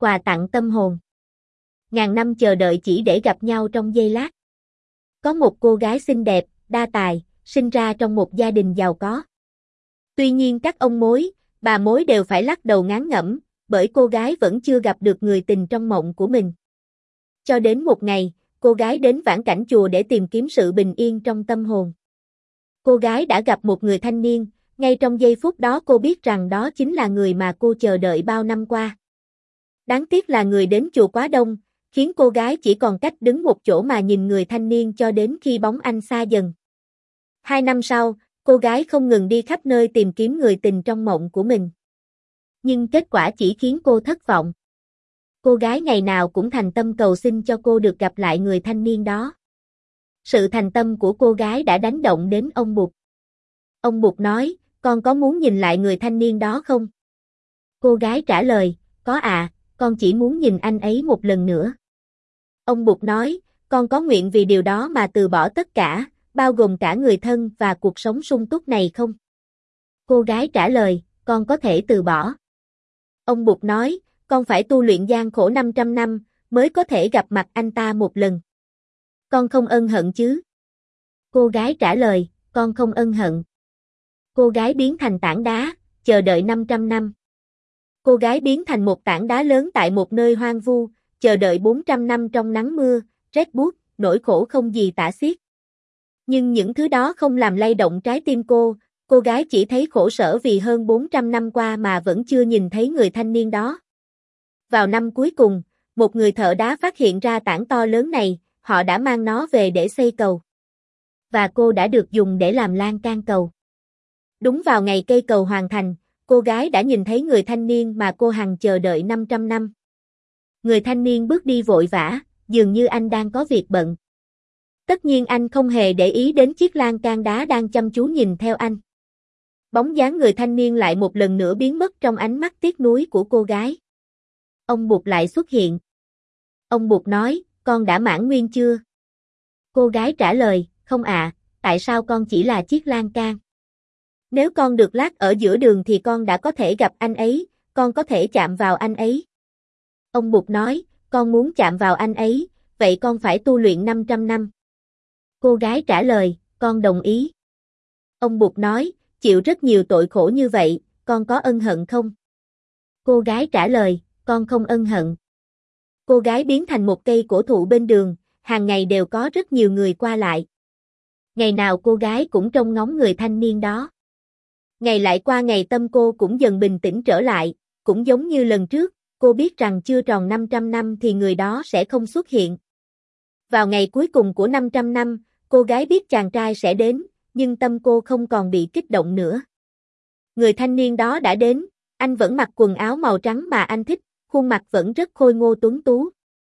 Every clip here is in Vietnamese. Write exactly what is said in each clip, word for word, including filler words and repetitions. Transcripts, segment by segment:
Quà tặng tâm hồn. Ngàn năm chờ đợi chỉ để gặp nhau trong giây lát. Có một cô gái xinh đẹp, đa tài, sinh ra trong một gia đình giàu có. Tuy nhiên các ông mối, bà mối đều phải lắc đầu ngán ngẩm, bởi cô gái vẫn chưa gặp được người tình trong mộng của mình. Cho đến một ngày, cô gái đến vãn cảnh chùa để tìm kiếm sự bình yên trong tâm hồn. Cô gái đã gặp một người thanh niên, ngay trong giây phút đó cô biết rằng đó chính là người mà cô chờ đợi bao năm qua. Đáng tiếc là người đến chùa quá đông, khiến cô gái chỉ còn cách đứng một chỗ mà nhìn người thanh niên cho đến khi bóng anh xa dần. Hai năm sau, cô gái không ngừng đi khắp nơi tìm kiếm người tình trong mộng của mình. Nhưng kết quả chỉ khiến cô thất vọng. Cô gái ngày nào cũng thành tâm cầu xin cho cô được gặp lại người thanh niên đó. Sự thành tâm của cô gái đã đánh động đến ông Bụt. Ông Bụt nói, con có muốn nhìn lại người thanh niên đó không? Cô gái trả lời, có ạ, con chỉ muốn nhìn anh ấy một lần nữa. Ông Bụt nói, con có nguyện vì điều đó mà từ bỏ tất cả, bao gồm cả người thân và cuộc sống sung túc này không? Cô gái trả lời, con có thể từ bỏ. Ông Bụt nói, con phải tu luyện gian khổ năm trăm năm, mới có thể gặp mặt anh ta một lần. Con không ân hận chứ? Cô gái trả lời, con không ân hận. Cô gái biến thành tảng đá, chờ đợi năm trăm năm. Cô gái biến thành một tảng đá lớn tại một nơi hoang vu, chờ đợi bốn trăm năm trong nắng mưa, rét buốt, nỗi khổ không gì tả xiết. Nhưng những thứ đó không làm lay động trái tim cô, cô gái chỉ thấy khổ sở vì hơn bốn trăm năm qua mà vẫn chưa nhìn thấy người thanh niên đó. Vào năm cuối cùng, một người thợ đá phát hiện ra tảng to lớn này, họ đã mang nó về để xây cầu. Và cô đã được dùng để làm lan can cầu. Đúng vào ngày cây cầu hoàn thành, cô gái đã nhìn thấy người thanh niên mà cô hằng chờ đợi năm trăm năm. Người thanh niên bước đi vội vã, dường như anh đang có việc bận. Tất nhiên anh không hề để ý đến chiếc lan can đá đang chăm chú nhìn theo anh. Bóng dáng người thanh niên lại một lần nữa biến mất trong ánh mắt tiếc nuối của cô gái. Ông Bụt lại xuất hiện. Ông Bụt nói, con đã mãn nguyên chưa? Cô gái trả lời, không ạ, tại sao con chỉ là chiếc lan can? Nếu con được lát ở giữa đường thì con đã có thể gặp anh ấy, con có thể chạm vào anh ấy. Ông Bụt nói, con muốn chạm vào anh ấy, vậy con phải tu luyện năm trăm năm. Cô gái trả lời, con đồng ý. Ông Bụt nói, chịu rất nhiều tội khổ như vậy, con có ân hận không? Cô gái trả lời, con không ân hận. Cô gái biến thành một cây cổ thụ bên đường, hàng ngày đều có rất nhiều người qua lại. Ngày nào cô gái cũng trông ngóng người thanh niên đó. Ngày lại qua ngày tâm cô cũng dần bình tĩnh trở lại, cũng giống như lần trước, cô biết rằng chưa tròn năm trăm năm thì người đó sẽ không xuất hiện. Vào ngày cuối cùng của năm trăm năm, cô gái biết chàng trai sẽ đến, nhưng tâm cô không còn bị kích động nữa. Người thanh niên đó đã đến, anh vẫn mặc quần áo màu trắng mà anh thích, khuôn mặt vẫn rất khôi ngô tuấn tú.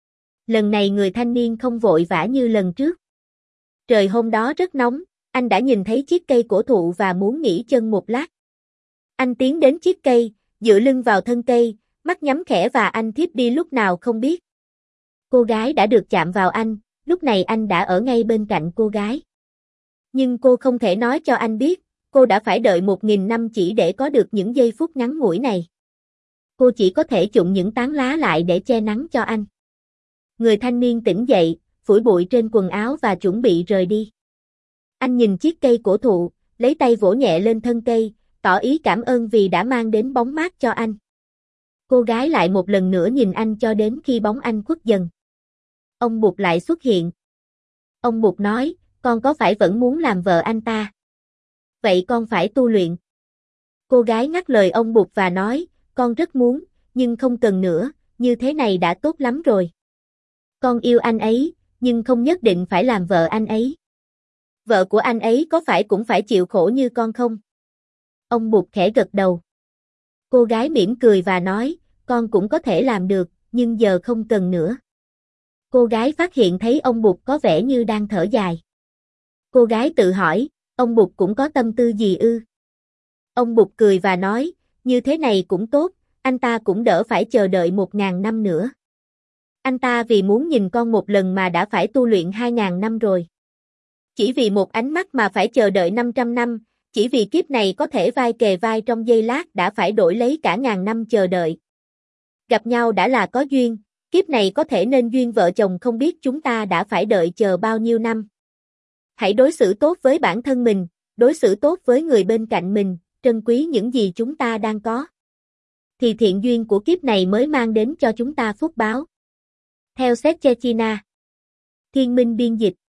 Lần này người thanh niên không vội vã như lần trước. Trời hôm đó rất nóng, anh đã nhìn thấy chiếc cây cổ thụ và muốn nghỉ chân một lát. Anh tiến đến chiếc cây, dựa lưng vào thân cây, mắt nhắm khẽ và anh thiếp đi lúc nào không biết. Cô gái đã được chạm vào anh, lúc này anh đã ở ngay bên cạnh cô gái. Nhưng cô không thể nói cho anh biết, cô đã phải đợi một nghìn năm chỉ để có được những giây phút ngắn ngủi này. Cô chỉ có thể chụm những tán lá lại để che nắng cho anh. Người thanh niên tỉnh dậy, phủi bụi trên quần áo và chuẩn bị rời đi. Anh nhìn chiếc cây cổ thụ, lấy tay vỗ nhẹ lên thân cây, tỏ ý cảm ơn vì đã mang đến bóng mát cho anh. Cô gái lại một lần nữa nhìn anh cho đến khi bóng anh khuất dần. Ông Bụt lại xuất hiện. Ông Bụt nói, con có phải vẫn muốn làm vợ anh ta? Vậy con phải tu luyện. Cô gái ngắt lời ông Bụt và nói, con rất muốn, nhưng không cần nữa, như thế này đã tốt lắm rồi. Con yêu anh ấy, nhưng không nhất định phải làm vợ anh ấy. Vợ của anh ấy có phải cũng phải chịu khổ như con không? Ông Bụt khẽ gật đầu. Cô gái mỉm cười và nói, con cũng có thể làm được, nhưng giờ không cần nữa. Cô gái phát hiện thấy ông Bụt có vẻ như đang thở dài. Cô gái tự hỏi, ông Bụt cũng có tâm tư gì ư? Ông Bụt cười và nói, như thế này cũng tốt, anh ta cũng đỡ phải chờ đợi một ngàn năm nữa. Anh ta vì muốn nhìn con một lần mà đã phải tu luyện hai ngàn năm rồi. Chỉ vì một ánh mắt mà phải chờ đợi năm trăm năm, chỉ vì kiếp này có thể vai kề vai trong giây lát đã phải đổi lấy cả ngàn năm chờ đợi. Gặp nhau đã là có duyên, kiếp này có thể nên duyên vợ chồng không biết chúng ta đã phải đợi chờ bao nhiêu năm. Hãy đối xử tốt với bản thân mình, đối xử tốt với người bên cạnh mình, trân quý những gì chúng ta đang có. Thì thiện duyên của kiếp này mới mang đến cho chúng ta phúc báo. Theo Séchechina. Thiên Minh biên dịch.